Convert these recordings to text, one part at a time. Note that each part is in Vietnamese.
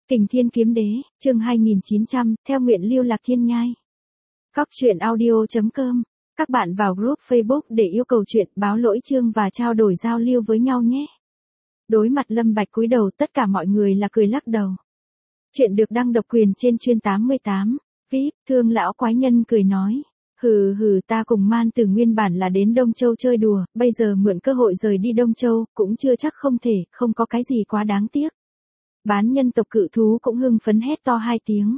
Kình Thiên Kiếm Đế, chương 2900, theo nguyện lưu lạc thiên nhai. Cóc truyện audio.com. Các bạn vào group Facebook để yêu cầu chuyện, báo lỗi chương và trao đổi giao lưu với nhau nhé. Đối mặt Lâm Bạch cúi đầu, tất cả mọi người là cười lắc đầu. Chuyện được đăng độc quyền trên chuyên 88. VIP, Thương lão quái nhân cười nói. Hừ, ta cùng Man Tử nguyên bản là đến Đông Châu chơi đùa, bây giờ mượn cơ hội rời đi Đông Châu, cũng chưa chắc không thể, không có cái gì quá đáng tiếc. Bán nhân tộc cự thú cũng hưng phấn hét to 2 tiếng.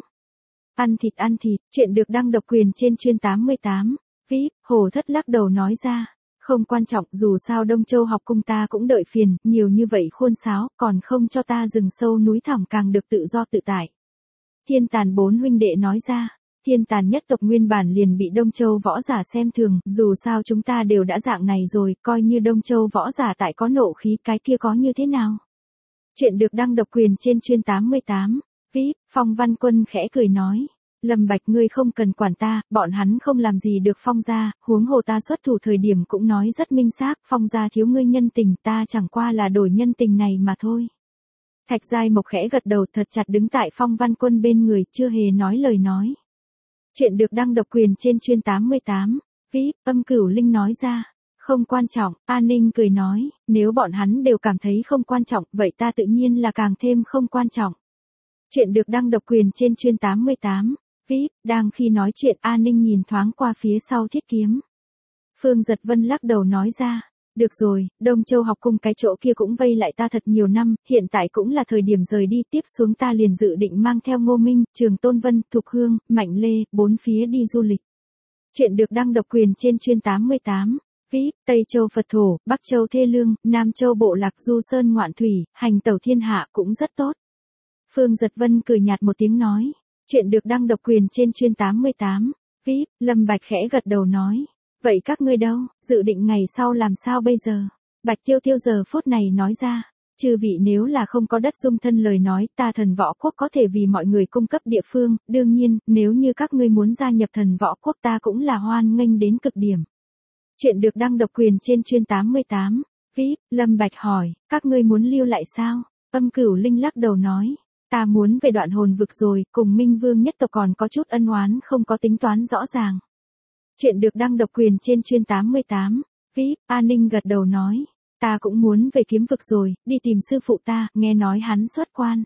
Ăn thịt, chuyện được đăng độc quyền trên chuyên 88. VIP, Hồ Thất lắc đầu nói ra. Không quan trọng, dù sao Đông Châu học cung ta cũng đợi phiền, nhiều như vậy khuôn sáo, còn không cho ta rừng sâu núi thẳm càng được tự do tự tại. Thiên Tàn 4 huynh đệ nói ra. Thiên Tàn nhất tộc nguyên bản liền bị Đông Châu võ giả xem thường, dù sao chúng ta đều đã dạng này rồi, coi như Đông Châu võ giả tại có nộ khí cái kia có như thế nào. Chuyện được đăng độc quyền trên chuyên 88. VIP, Phong Văn Quân khẽ cười nói. Lâm Bạch ngươi không cần quản ta, bọn hắn không làm gì được Phong gia, huống hồ ta xuất thủ thời điểm cũng nói rất minh xác, Phong gia thiếu ngươi nhân tình, ta chẳng qua là đổi nhân tình này mà thôi. Thạch Giai Mộc khẽ gật đầu thật chặt đứng tại Phong Văn Quân bên người, chưa hề nói lời nói. Chuyện được đăng độc quyền trên chuyên 88. VIP, Âm Cửu Linh nói ra. Không quan trọng, An Ninh cười nói, nếu bọn hắn đều cảm thấy không quan trọng, vậy ta tự nhiên là càng thêm không quan trọng. Chuyện được đăng độc quyền trên chuyên 88. VIP, đang khi nói chuyện An Ninh nhìn thoáng qua phía sau Thiết Kiếm. Phương Giật Vân lắc đầu nói ra, được rồi, Đông Châu học cung cái chỗ kia cũng vây lại ta thật nhiều năm, hiện tại cũng là thời điểm rời đi, tiếp xuống ta liền dự định mang theo Ngô Minh, Trường Tôn Vân, Thục Hương, Mạnh Lê, 4 phía đi du lịch. Chuyện được đăng độc quyền trên chuyên 88. VIP, Tây Châu Phật Thổ, Bắc Châu Thê Lương, Nam Châu Bộ Lạc Du Sơn Ngoạn Thủy, hành tẩu thiên hạ cũng rất tốt. Phương Giật Vân cười nhạt một tiếng nói. Chuyện được đăng độc quyền trên chuyên 88. VIP, Lâm Bạch khẽ gật đầu nói. Vậy các ngươi đâu, dự định ngày sau làm sao bây giờ? Bạch Tiêu Tiêu giờ phút này nói ra. Chư vị nếu là không có đất dung thân lời nói, ta Thần Võ Quốc có thể vì mọi người cung cấp địa phương, đương nhiên, nếu như các ngươi muốn gia nhập Thần Võ Quốc ta cũng là hoan nghênh đến cực điểm. Chuyện được đăng độc quyền trên chuyên 88. VIP, Lâm Bạch hỏi, các ngươi muốn lưu lại sao? Âm Cửu Linh lắc đầu nói, ta muốn về Đoạn Hồn vực rồi, cùng Minh Vương nhất tộc còn có chút ân oán không có tính toán rõ ràng. Chuyện được đăng độc quyền trên chuyên 88. VIP, An Ninh gật đầu nói, ta cũng muốn về Kiếm vực rồi, đi tìm sư phụ ta, nghe nói hắn xuất quan.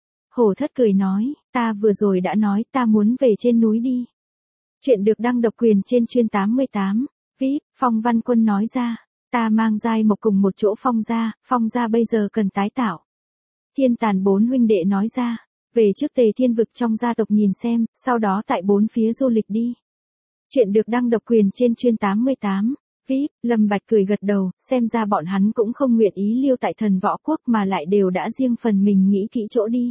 Hổ Thất cười nói, ta vừa rồi đã nói ta muốn về trên núi đi. Chuyện được đăng độc quyền trên chuyên 88. VIP, Phong Văn Quân nói ra, ta mang Giai Mộc cùng một chỗ Phong gia bây giờ cần tái tạo. Thiên Tàn 4 huynh đệ nói ra, về trước Tề Thiên vực trong gia tộc nhìn xem, sau đó tại 4 phía du lịch đi. Chuyện được đăng độc quyền trên chuyên 88. VIP, Lâm Bạch cười gật đầu, xem ra bọn hắn cũng không nguyện ý lưu tại Thần Võ Quốc mà lại đều đã riêng phần mình nghĩ kỹ chỗ đi.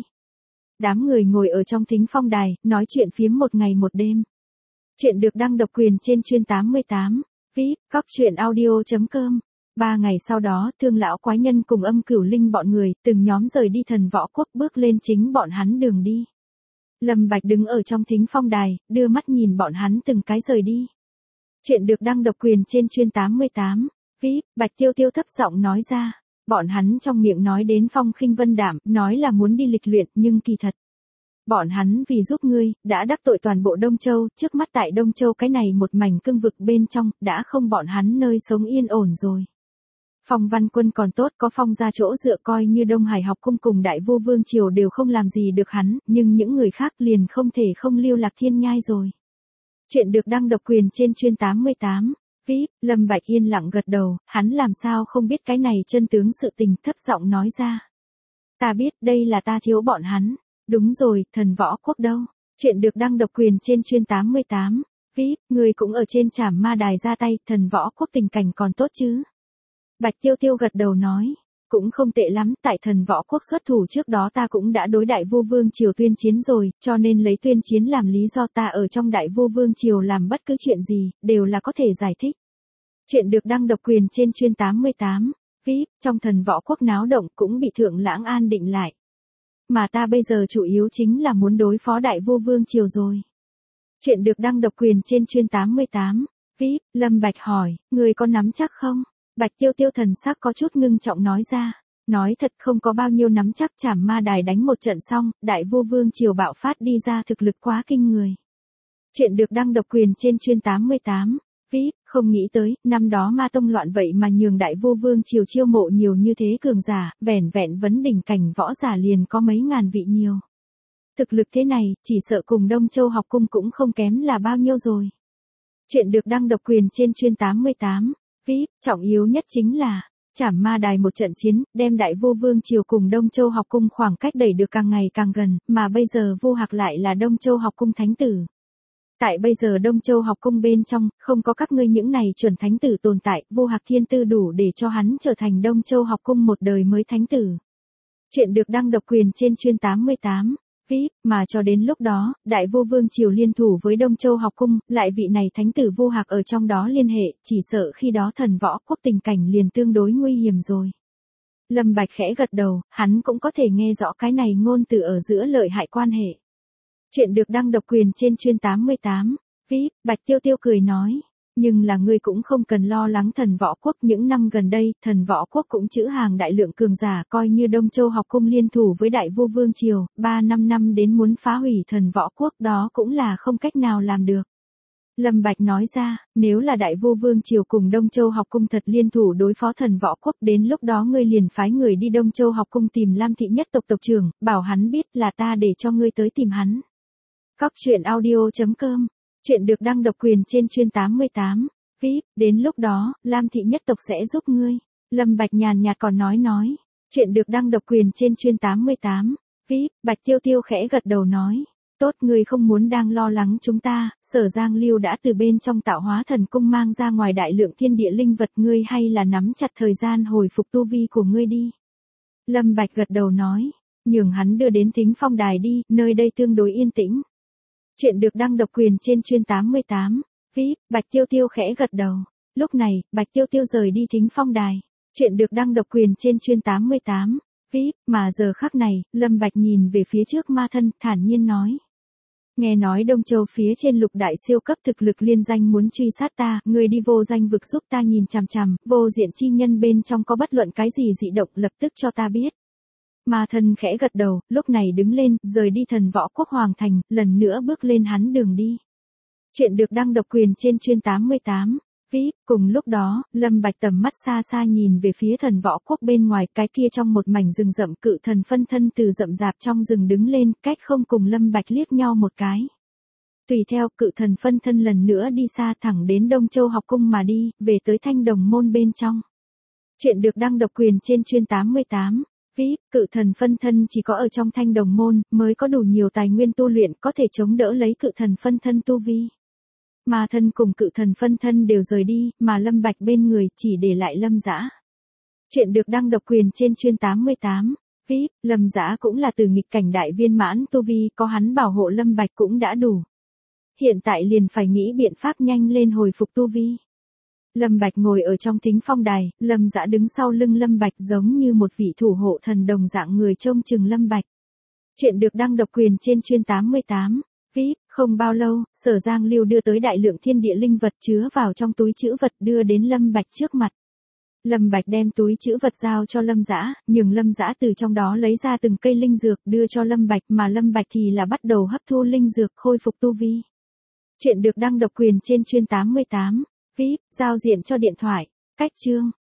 Đám người ngồi ở trong thính phong đài, nói chuyện phiếm một ngày một đêm. Chuyện được đăng độc quyền trên chuyên 88. VIP, Cóc truyện audio.com. 3 ngày sau đó, Thương lão quái nhân cùng Âm Cửu Linh bọn người, từng nhóm rời đi Thần Võ Quốc bước lên chính bọn hắn đường đi. Lâm Bạch đứng ở trong thính phong đài, đưa mắt nhìn bọn hắn từng cái rời đi. Chuyện được đăng độc quyền trên chuyên 88. VIP, Bạch Tiêu Tiêu thấp giọng nói ra. Bọn hắn trong miệng nói đến phong khinh vân đảm, nói là muốn đi lịch luyện, nhưng kỳ thật. Bọn hắn vì giúp ngươi, đã đắc tội toàn bộ Đông Châu, trước mắt tại Đông Châu cái này một mảnh cương vực bên trong, đã không bọn hắn nơi sống yên ổn rồi. Phong Văn Quân còn tốt có Phong gia chỗ dựa coi như Đông Hải học cung cùng Đại Vu Vương Triều đều không làm gì được hắn, nhưng những người khác liền không thể không lưu lạc thiên nhai rồi. Chuyện được đăng độc quyền trên chuyên 88. VIP, Lâm Bạch yên lặng gật đầu, hắn làm sao không biết cái này chân tướng sự tình, thấp giọng nói ra. Ta biết đây là ta thiếu bọn hắn. Đúng rồi, Thần Võ Quốc đâu? Chuyện được đăng độc quyền trên chuyên 88. VIP, người cũng ở trên Trảm Ma Đài ra tay, Thần Võ Quốc tình cảnh còn tốt chứ? Bạch Tiêu Tiêu gật đầu nói, cũng không tệ lắm, tại Thần Võ Quốc xuất thủ trước đó ta cũng đã đối Đại Vu Vương Triều tuyên chiến rồi, cho nên lấy tuyên chiến làm lý do ta ở trong Đại Vu Vương Triều làm bất cứ chuyện gì, đều là có thể giải thích. Chuyện được đăng độc quyền trên chuyên 88. VIP, trong Thần Võ Quốc náo động cũng bị Thượng Lãng an định lại. Mà ta bây giờ chủ yếu chính là muốn đối phó Đại Vu Vương Triều rồi. Chuyện được đăng độc quyền trên chuyên 88. VIP, Lâm Bạch hỏi, người có nắm chắc không? Bạch Tiêu Tiêu thần sắc có chút ngưng trọng nói ra. Nói thật không có bao nhiêu nắm chắc Trảm Ma Đài đánh một trận xong, đại vua Vương Triều bạo phát đi ra thực lực quá kinh người. Chuyện được đăng độc quyền trên chuyên 88. VIP, không nghĩ tới, năm đó Ma Tông loạn vậy mà nhường đại vua Vương Triều chiêu mộ nhiều như thế cường giả, vẻn vẹn vấn đỉnh cảnh võ giả liền có mấy ngàn vị nhiều. Thực lực thế này, chỉ sợ cùng Đông Châu học cung cũng không kém là bao nhiêu rồi. Chuyện được đăng độc quyền trên chuyên 88. VIP, trọng yếu nhất chính là Trảm Ma Đài một trận chiến, đem đại vua Vương Triều cùng Đông Châu học cung khoảng cách đẩy được càng ngày càng gần, mà bây giờ Vu Hạc lại là Đông Châu học cung thánh tử. Tại bây giờ Đông Châu học cung bên trong, không có các ngươi những này chuẩn thánh tử tồn tại, Vu Hạc thiên tư đủ để cho hắn trở thành Đông Châu học cung một đời mới thánh tử. Chuyện được đăng độc quyền trên chuyên 88. VIP, mà cho đến lúc đó, đại vua Vương Triều liên thủ với Đông Châu học cung, lại vị này thánh tử Vu Hạc ở trong đó liên hệ, chỉ sợ khi đó thần võ quốc tình cảnh liền tương đối nguy hiểm rồi. Lâm Bạch khẽ gật đầu, hắn cũng có thể nghe rõ cái này ngôn từ ở giữa lợi hại quan hệ. Chuyện được đăng độc quyền trên chuyên 88. VIP, Bạch Tiêu Tiêu cười nói. Nhưng là ngươi cũng không cần lo lắng thần võ quốc, những năm gần đây, thần võ quốc cũng trữ hàng đại lượng cường giả, coi như Đông Châu học cung liên thủ với đại vua Vương Triều, 3-5 năm đến muốn phá hủy thần võ quốc đó cũng là không cách nào làm được. Lâm Bạch nói ra, nếu là đại vua Vương Triều cùng Đông Châu học cung thật liên thủ đối phó thần võ quốc, đến lúc đó ngươi liền phái người đi Đông Châu học cung tìm Lam thị nhất tộc tộc trưởng, bảo hắn biết là ta để cho ngươi tới tìm hắn. Cóc truyện audio.com. Chuyện được đăng độc quyền trên chuyên 88. VIP, đến lúc đó, Lam thị nhất tộc sẽ giúp ngươi. Lâm Bạch nhàn nhạt còn nói. Chuyện được đăng độc quyền trên chuyên 88. VIP, Bạch Tiêu Tiêu khẽ gật đầu nói. Tốt, ngươi không muốn đang lo lắng chúng ta, Sở Giang Lưu đã từ bên trong Tạo Hóa Thần Cung mang ra ngoài đại lượng thiên địa linh vật, ngươi hay là nắm chặt thời gian hồi phục tu vi của ngươi đi. Lâm Bạch gật đầu nói. Nhường hắn đưa đến Thính Phong Đài đi, nơi đây tương đối yên tĩnh. Chuyện được đăng độc quyền trên chuyên 88. VIP, Bạch Tiêu Tiêu khẽ gật đầu. Lúc này, Bạch Tiêu Tiêu rời đi Thính Phong Đài. Chuyện được đăng độc quyền trên chuyên 88. VIP, mà giờ khắc này, Lâm Bạch nhìn về phía trước Ma Thân, thản nhiên nói. Nghe nói Đông Châu phía trên lục đại siêu cấp thực lực liên danh muốn truy sát ta, người đi vô danh vực giúp ta nhìn chằm chằm, vô diện chi nhân bên trong có bất luận cái gì dị động lập tức cho ta biết. Ma Thân khẽ gật đầu, lúc này đứng lên, rời đi thần võ quốc hoàng thành, lần nữa bước lên hắn đường đi. Chuyện được đăng độc quyền trên chuyên 88. VIP, cùng lúc đó, Lâm Bạch tầm mắt xa xa nhìn về phía thần võ quốc bên ngoài, cái kia trong một mảnh rừng rậm, cự thần phân thân từ rậm rạp trong rừng đứng lên, cách không cùng Lâm Bạch liếc nhau một cái. Tùy theo, cự thần phân thân lần nữa đi xa thẳng đến Đông Châu học cung mà đi, về tới Thanh Đồng môn bên trong. Chuyện được đăng độc quyền trên chuyên 88. VIP, cự thần phân thân chỉ có ở trong Thanh Đồng môn, mới có đủ nhiều tài nguyên tu luyện có thể chống đỡ lấy cự thần phân thân tu vi. Ma Thân cùng cự thần phân thân đều rời đi, mà Lâm Bạch bên người chỉ để lại Lâm Dã. Chuyện được đăng độc quyền trên chuyên 88. VIP, Lâm Dã cũng là từ nghịch cảnh đại viên mãn tu vi, có hắn bảo hộ Lâm Bạch cũng đã đủ. Hiện tại liền phải nghĩ biện pháp nhanh lên hồi phục tu vi. Lâm Bạch ngồi ở trong Thính Phong Đài, Lâm Dã đứng sau lưng Lâm Bạch giống như một vị thủ hộ thần đồng dạng người trông chừng Lâm Bạch. Chuyện được đăng độc quyền trên chuyên 88. VIP, không bao lâu, Sở Giang Lưu đưa tới đại lượng thiên địa linh vật chứa vào trong túi trữ vật đưa đến Lâm Bạch trước mặt. Lâm Bạch đem túi trữ vật giao cho Lâm Dã, nhưng Lâm Dã từ trong đó lấy ra từng cây linh dược đưa cho Lâm Bạch, mà Lâm Bạch thì là bắt đầu hấp thu linh dược khôi phục tu vi. Chuyện được đăng độc quyền trên chuyên 88. VIP, giao diện cho điện thoại. Cách chương.